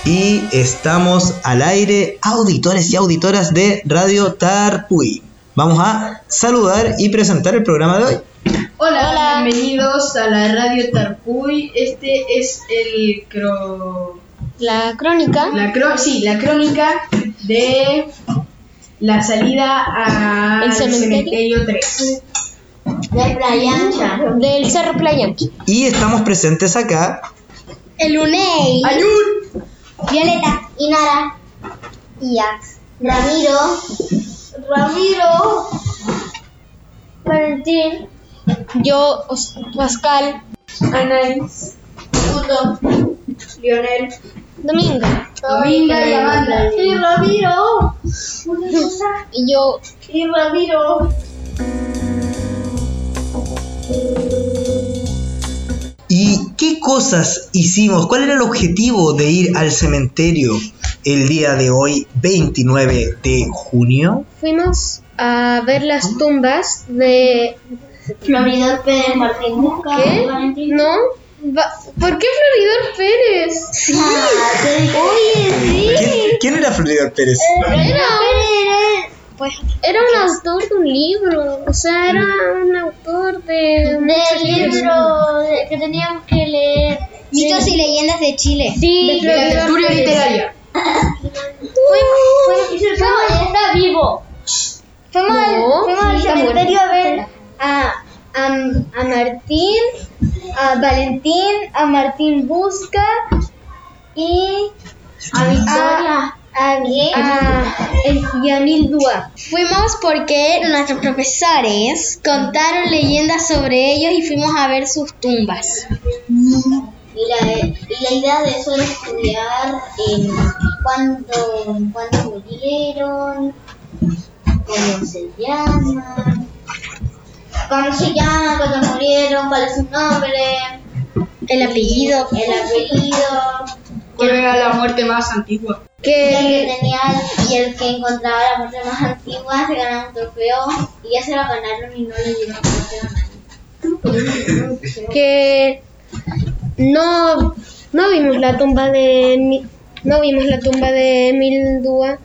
Y estamos al aire, auditores y auditoras de Radio Tarpuy. Vamos a saludar y presentar el programa de hoy. Hola, bienvenidos a la Radio Tarpuy. Este es la crónica de la salida al cementerio 3 de Playa Ancha, del Cerro Playa Ancha. Y estamos presentes acá el Unei, Ayun, Violeta, Inara, Iax, Ramiro, Valentín, yo, Pascal, Anaís, Mundo, Lionel, Dominga y Amanda. Y Ramiro. Y yo. Y Ramiro. ¿Y qué cosas hicimos? ¿Cuál era el objetivo de ir al cementerio el día de hoy, 29 de junio? Fuimos a ver las tumbas de Floridor Pérez, Martín Busca, ¿qué? Valentín. ¿No? ¿Por qué Floridor Pérez? Sí. Oye, sí. ¿Quién era Floridor Pérez? Era un autor de un libro, o sea, era un autor de libro que teníamos que leer. Mitos y leyendas de Chile. Sí, de la cultura literaria. Está vivo. Fuimos al cementerio a ver a Martín, a Valentín, a Martín Busca y a Victoria. Y a Mildúa. Fuimos porque nuestros profesores contaron leyendas sobre ellos y fuimos a ver sus tumbas. Y la idea de eso era estudiar cuándo murieron, cómo se llaman, cuándo murieron, cuál es su nombre, el apellido. ¿Cuál era la muerte más antigua? Y el que encontraba la muerte más antigua se ganaba un trofeo y ya se lo ganaron y no le dieron trofeo a nadie. Que no vimos la tumba de Mildúa.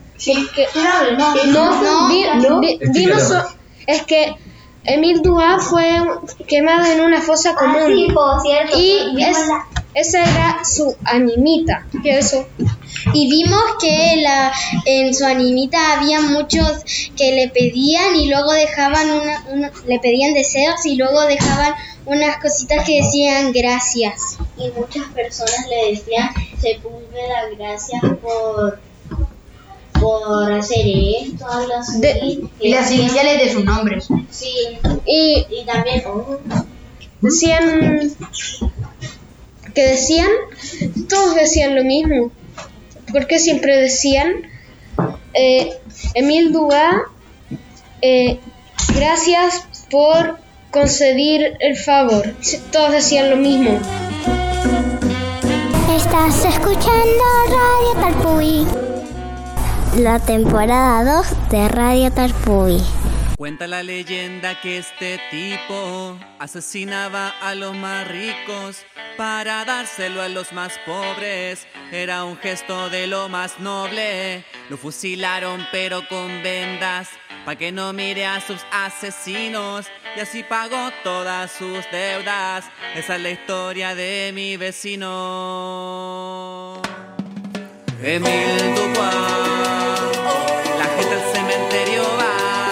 Es que Emil Dúa fue quemado en una fosa común. Sí, cierto, y esa era su animita. ¿Qué es eso? Y vimos que en su animita había muchos que le pedían y luego dejaban le pedían deseos y luego dejaban unas cositas que decían gracias. Y muchas personas le decían Sepúlveda, gracias por hacer esto, algo así. Y las iniciales de sus nombres. Sí. Y también todos decían lo mismo. Porque siempre decían Emil Dúa, gracias por conceder el favor. Todos decían lo mismo. Estás escuchando Radio Tarpuy, la temporada 2 de Radio Tarpuy. Cuenta la leyenda que este tipo asesinaba a los más ricos para dárselo a los más pobres. Era un gesto de lo más noble. Lo fusilaron pero con vendas pa' que no mire a sus asesinos, y así pagó todas sus deudas. Esa es la historia de mi vecino Emil Dúa. La gente al cementerio va.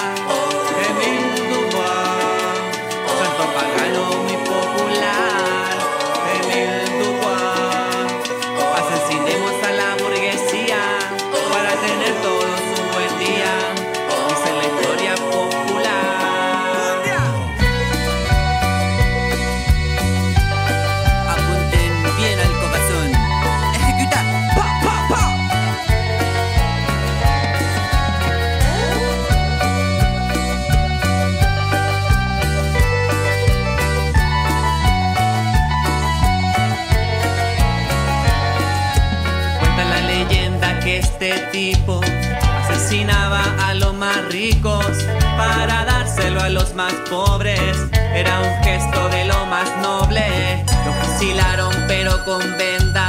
Este tipo asesinaba a los más ricos para dárselo a los más pobres. Era un gesto de lo más noble. Lo fusilaron pero con vendas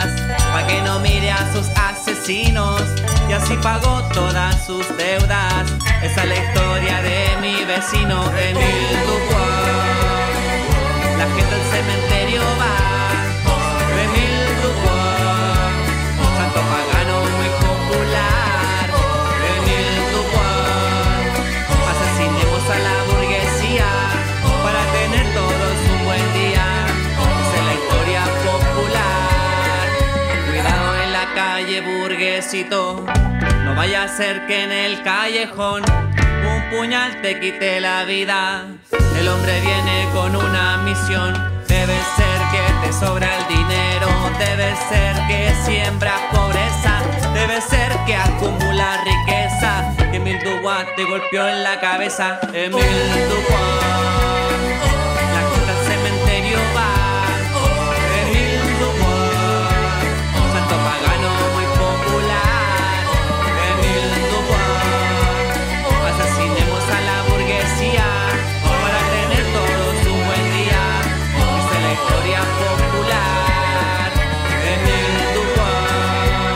pa' que no mire a sus asesinos, y así pagó todas sus deudas. Esa es la historia de mi vecino Emile Dubois. La gente al cementerio va, Emile Dubois, santo pagano muy popular. Emile Dubois, asesinemos a la burguesía para tener todos un buen día. Esa es la historia popular. Cuidado en la calle, burguesito, no vaya a ser que en el callejón un puñal te quite la vida. El hombre viene con una misión. Debe ser que te sobra el dinero, debe ser que siembra pobreza, debe ser que acumula riqueza. Emile Dubois te golpeó en la cabeza. Emile Dubois, la gente al cementerio va. Emile Dubois, santo pagano muy popular. Emile Dubois, asesinemos a la burguesía para tener todos un buen día. Esa es la historia popular. Emile Dubois.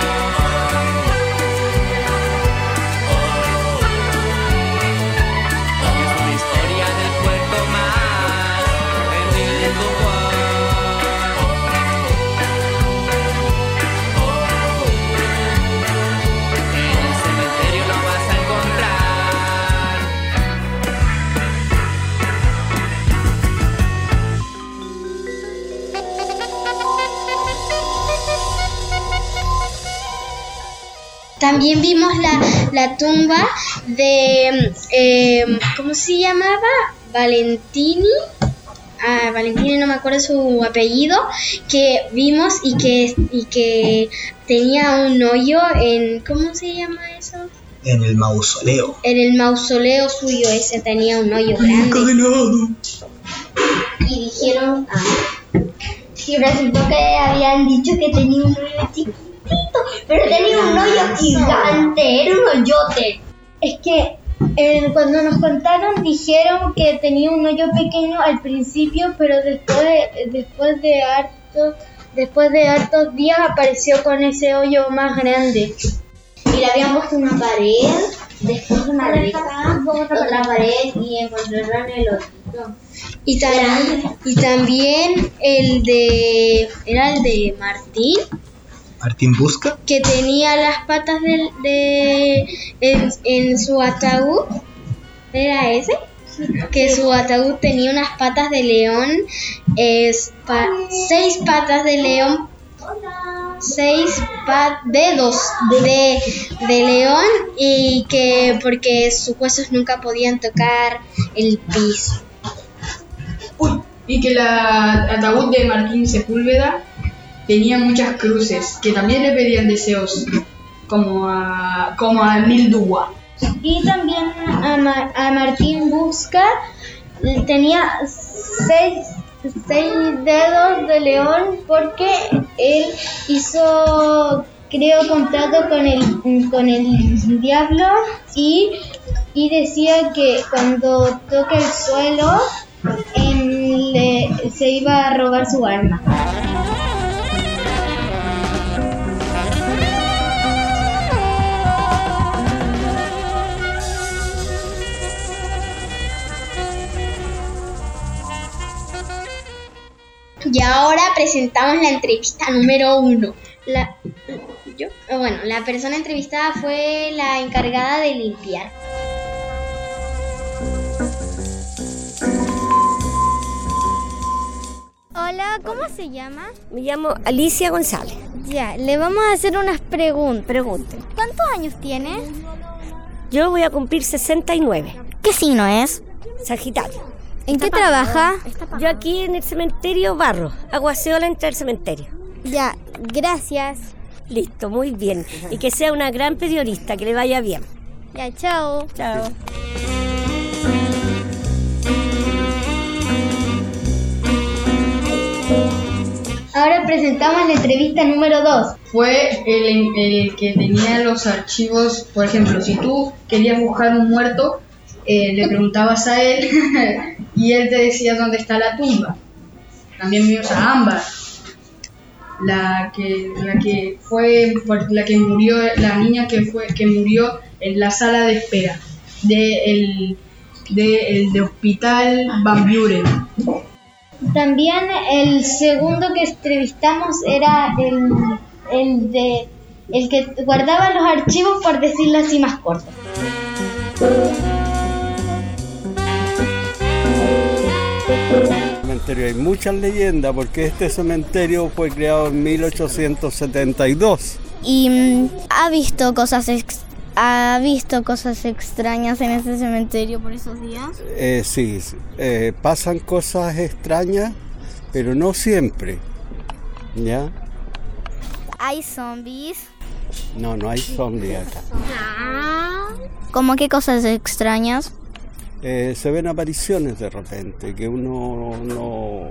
Es una historia del Puerto Más. Emile Dubois. En el cementerio lo vas a encontrar. También vimos la tumba de, ¿cómo se llamaba? Valentini. Valentini, no me acuerdo su apellido, que vimos y que tenía un hoyo en, ¿cómo se llama eso? En el mausoleo. En el mausoleo suyo, ese tenía un hoyo grande. Encadenado. Y dijeron, y resultó que habían dicho que tenía un hoyo chiquitito, pero tenía un hoyo gigante, era un hoyote. Es que cuando nos contaron dijeron que tenía un hoyo pequeño al principio, pero después de hartos días apareció con ese hoyo más grande. Y le habían puesto una pared, después una reja, otra pared y encontraron el hoyito. Y también era el de Martín. Martín Busca. Que tenía las patas en su ataúd. ¿Era ese? Que su ataúd tenía unas patas de león. 6 patas de león. 6 dedos de león. Y que porque sus huesos nunca podían tocar el piso. Y que el ataúd de Martín Sepúlveda tenía muchas cruces, que también le pedían deseos, como a Emile Dubois. Y también a Martín Busca tenía 6 dedos de león porque él hizo, creo, contrato con el diablo y decía que cuando toque el suelo se iba a robar su alma. Y ahora presentamos la entrevista número 1. La persona entrevistada fue la encargada de limpiar. Hola, ¿cómo se llama? Me llamo Alicia González. Ya, le vamos a hacer unas preguntas. Pregunte. ¿Cuántos años tiene? Yo voy a cumplir 69. ¿Qué signo es? Sagitario. ¿En qué trabaja? Yo aquí en el cementerio barro. Hago aseo al entrar al cementerio. Ya, gracias. Listo, muy bien. Y que sea una gran periodista, que le vaya bien. Ya, chao. Chao. Ahora presentamos la entrevista número 2. Fue el que tenía los archivos, por ejemplo, si tú querías buscar un muerto, le preguntabas a él y él te decía dónde está la tumba. También vimos a Ámbar. la que murió, la niña que murió en la sala de espera del hospital Van Buren. También el segundo que entrevistamos era el que guardaba los archivos, por decirlo así más corto. Hay muchas leyendas porque este cementerio fue creado en 1872. ¿Y ha visto cosas extrañas en este cementerio por esos días? Sí, pasan cosas extrañas, pero no siempre, ¿ya? ¿Hay zombies? No hay zombies acá. ¿Cómo qué cosas extrañas? Se ven apariciones de repente, que uno no,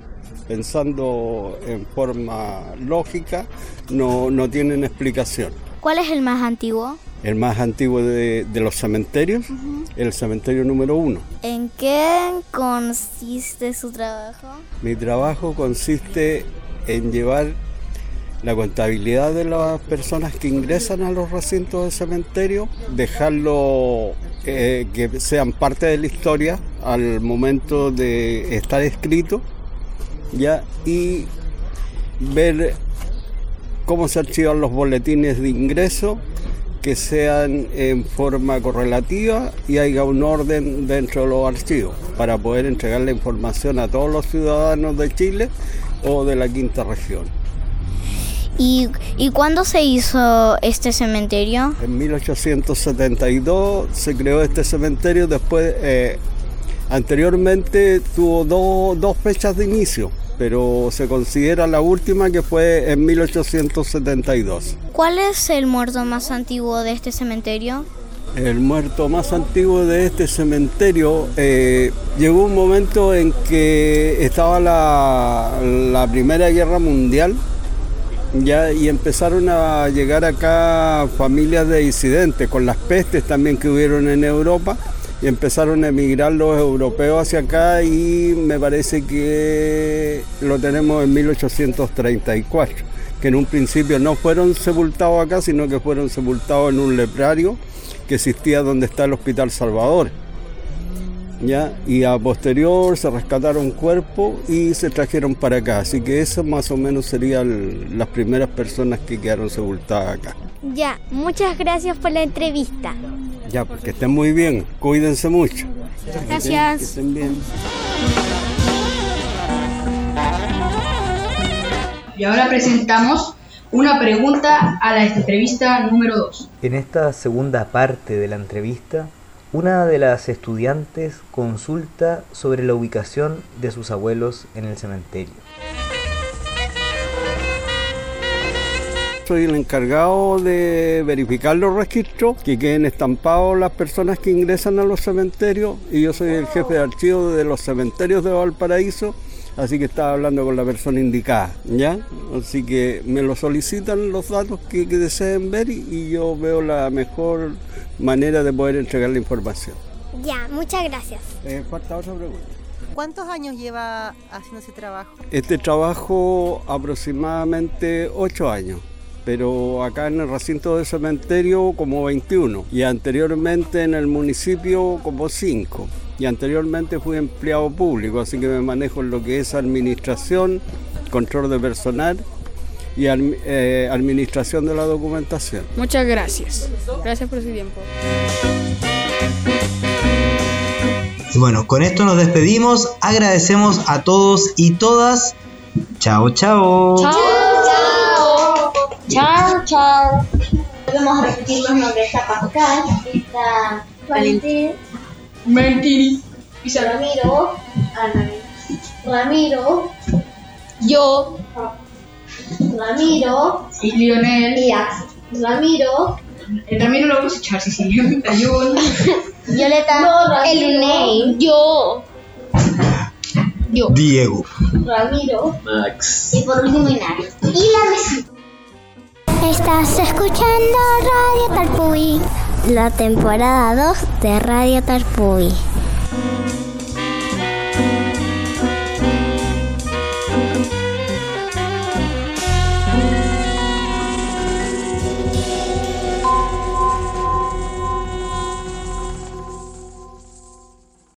pensando en forma lógica, no tienen explicación. ¿Cuál es el más antiguo? El más antiguo de los cementerios, el cementerio número 1. ¿En qué consiste su trabajo? Mi trabajo consiste en llevar la contabilidad de las personas que ingresan a los recintos de cementerio, dejarlo que sean parte de la historia al momento de estar escrito, ¿ya? Y ver cómo se archivan los boletines de ingreso, que sean en forma correlativa y haya un orden dentro de los archivos para poder entregar la información a todos los ciudadanos de Chile o de la quinta región. ¿Y cuándo se hizo este cementerio? En 1872 se creó este cementerio. Después, anteriormente tuvo dos fechas de inicio, pero se considera la última, que fue en 1872. ¿Cuál es el muerto más antiguo de este cementerio? El muerto más antiguo de este cementerio, llegó un momento en que estaba la Primera Guerra Mundial, ya, y empezaron a llegar acá familias de disidentes, con las pestes también que hubieron en Europa, y empezaron a emigrar los europeos hacia acá, y me parece que lo tenemos en 1834, que en un principio no fueron sepultados acá, sino que fueron sepultados en un leprario que existía donde está el Hospital Salvador, ¿ya? Y a posterior se rescataron cuerpos y se trajeron para acá, así que eso más o menos serían las primeras personas que quedaron sepultadas acá. Ya, muchas gracias por la entrevista. Ya, pues que estén muy bien, cuídense mucho. Gracias. Que estén bien. Y ahora presentamos una pregunta a la entrevista número 2. En esta segunda parte de la entrevista, una de las estudiantes consulta sobre la ubicación de sus abuelos en el cementerio. Soy el encargado de verificar los registros, que queden estampados las personas que ingresan a los cementerios, y yo soy el jefe de archivo de los cementerios de Valparaíso, así que estaba hablando con la persona indicada, ¿ya? Así que me lo solicitan los datos que deseen ver, y yo veo la mejor manera de poder entregar la información. Ya, muchas gracias. Falta otra pregunta. ¿Cuántos años lleva haciendo ese trabajo? Este trabajo aproximadamente 8 años, pero acá en el recinto de cementerio como 21, y anteriormente en el municipio como 5, y anteriormente fui empleado público, así que me manejo en lo que es administración, control de personal y administración de la documentación. Muchas gracias. Gracias por su tiempo. Y bueno, con esto nos despedimos. Agradecemos a todos y todas. Chao, chao. Chao, chao. Chao, chao. Vamos a repetir los nombres. Está Pascal, está Valentín, Mentiri. Ramiro, yo, Ramiro y Lionel y Axel. Ramiro, el Ramiro lo vamos a echar, sí. Ayun, Violeta, Elunei, yo, Diego, Ramiro, Max y por último Inario. Y la mesita. Estás escuchando Radio Tarpuy, la temporada 2 de Radio Tarpuy.